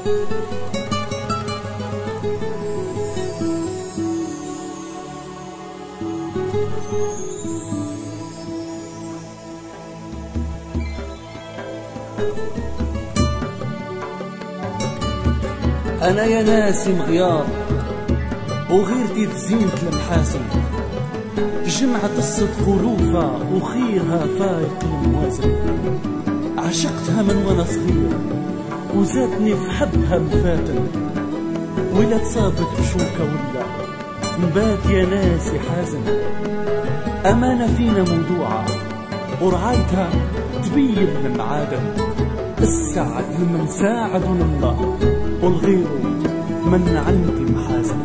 أنا يا ناسي مغيار وغيرتي بزينة المحاسن، جمعة الصدق ولوفة وخيرها فايق الموازن. عشقتها من وانا صغير وزادني في حبها مفاتن، ولا تصابت بشوكة ولا نبات يا ناسي حازن. أمانة فينا موضوعة ورعايتها تبين المعادن، السعد لمن ساعد الله والغير من عندي محازن.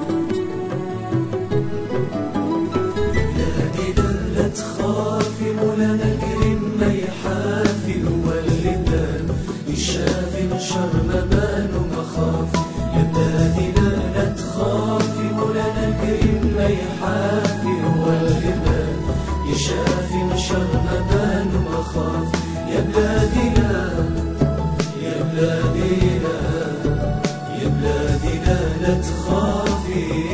لا تخافي ولا نكرم ما يحافي، واللبان يشافي من شر ما بان وما خاف. يا بلادي لا تخافي ولا نكرم ما يحافي، واللبان يشافي من شر ما بان وما خاف. يا بلادي لا، يا بلادي لا، يا بلادي لا تخافي.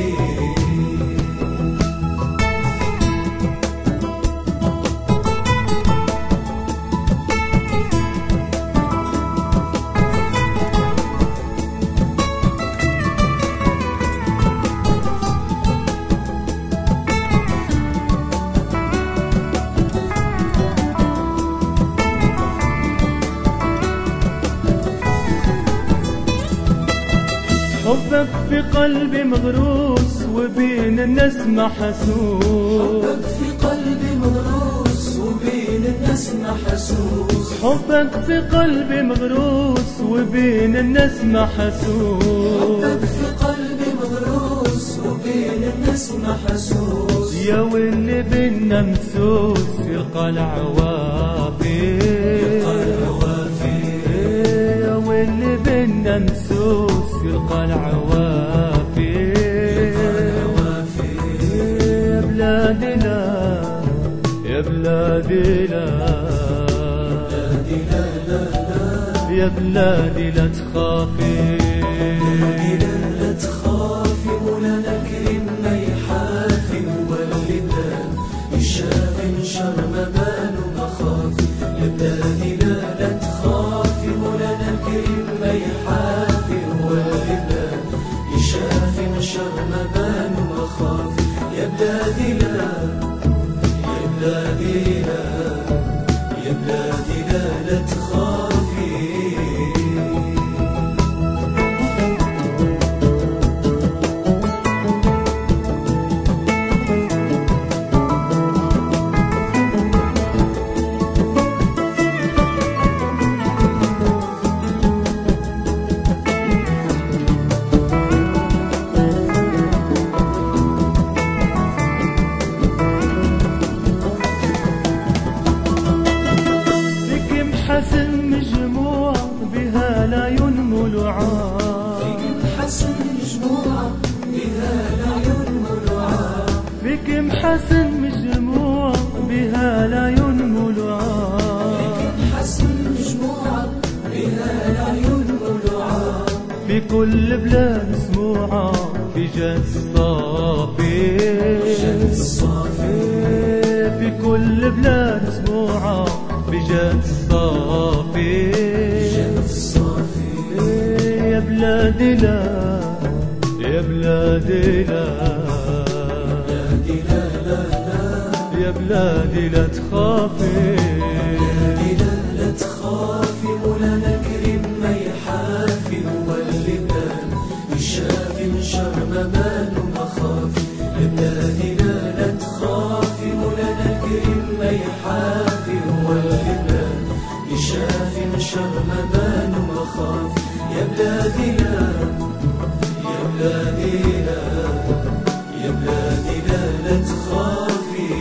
حبك في قلبي مغروس وبين الناس محسوس. حبك في قلبي مغروس وبين الناس محسوس. حبك في قلبي مغروس وبين الناس محسوس. حبك في قلبي مغروس وبين الناس محسوس. يا واللي بينا مسوس يلقى العوافي، يلقى العوافي. يا واللي بينا مسوس يلقى العوافي، يلقى العوافي. يا بلادي لا، يا بلادي لا، بلادي لا لا لا، يا بلادي لا تخافي. بلادي لا تخافي ولا نكرم ما يحافي، واللبان يشافي من شر ما بان وما خاف. يا بلادي لا تخافي ولا نكرم ما يحافي، واللبان يشافي من شر ما بان وما خاف. يا بلادي لا، يا بلادي لا، يا بلادي لا تخافي. حسن مجموع بها لا ينمو لعاب، فيك محسن مجموعة بها لا ينمو لعاب. فيك محسن مجموع بها لا ينمو لعاب. فيك محسن مجموعة بها لا ينمو لعاب. في كل بلاد مسموعة في جد الصافي، جد الصافي. في كل بلاد مسموعة بجد الصافي، جد الصافي. يا بلادي لا، يا بلادي لا، بلادي لا لا لا، يا بلادي لا تخافي. بلادي لا تخافي ولا نكرم ما يحافي، واللبان يشافي من شر ما بان وما خاف. يا بلادي لا تخافي ولا نكرم ما يحافي، واللبان يشافي من شر ما بان وما خاف. يا بلادي لا، يا بلادي لا، يا بلادي لا تخافي.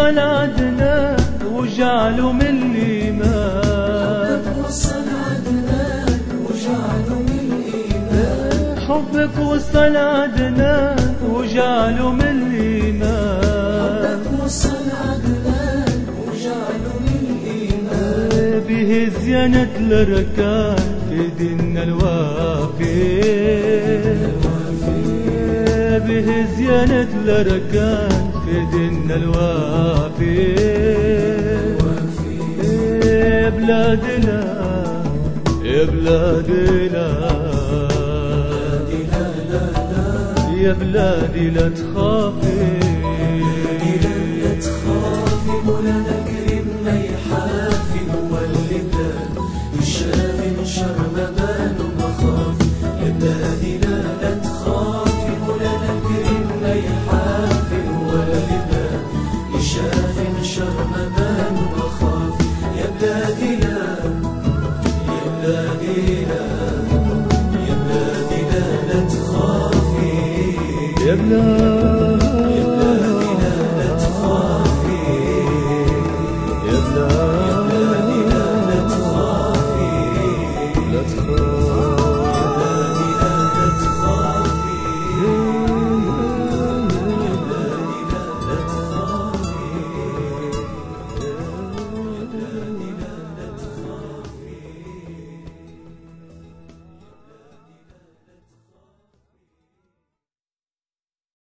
وصل عدنان وجعله من الإيمان، حبك وصل عدنان وجعله من الإيمان، به زينة الركان في ديننا الوافي، به زينة الركان في ديننا الوافي. يا بلادنا يا بلادنا يا بلادي لا تخافي، لا تخافي مولانا كريم ما يحافي، هو اللي بلاد يشافي من شر ما بال ومخاف. يا بلادي لا تخافي مولانا كريم ما يحافي، هو اللي بلاد يشافي من شر ما بال ومخاف. يا بلادي لا يا بلادي لا يا بلادي لا تخافي، يا بلادي لا تخافي، يا بلادي لا تخافي. لا تخافي.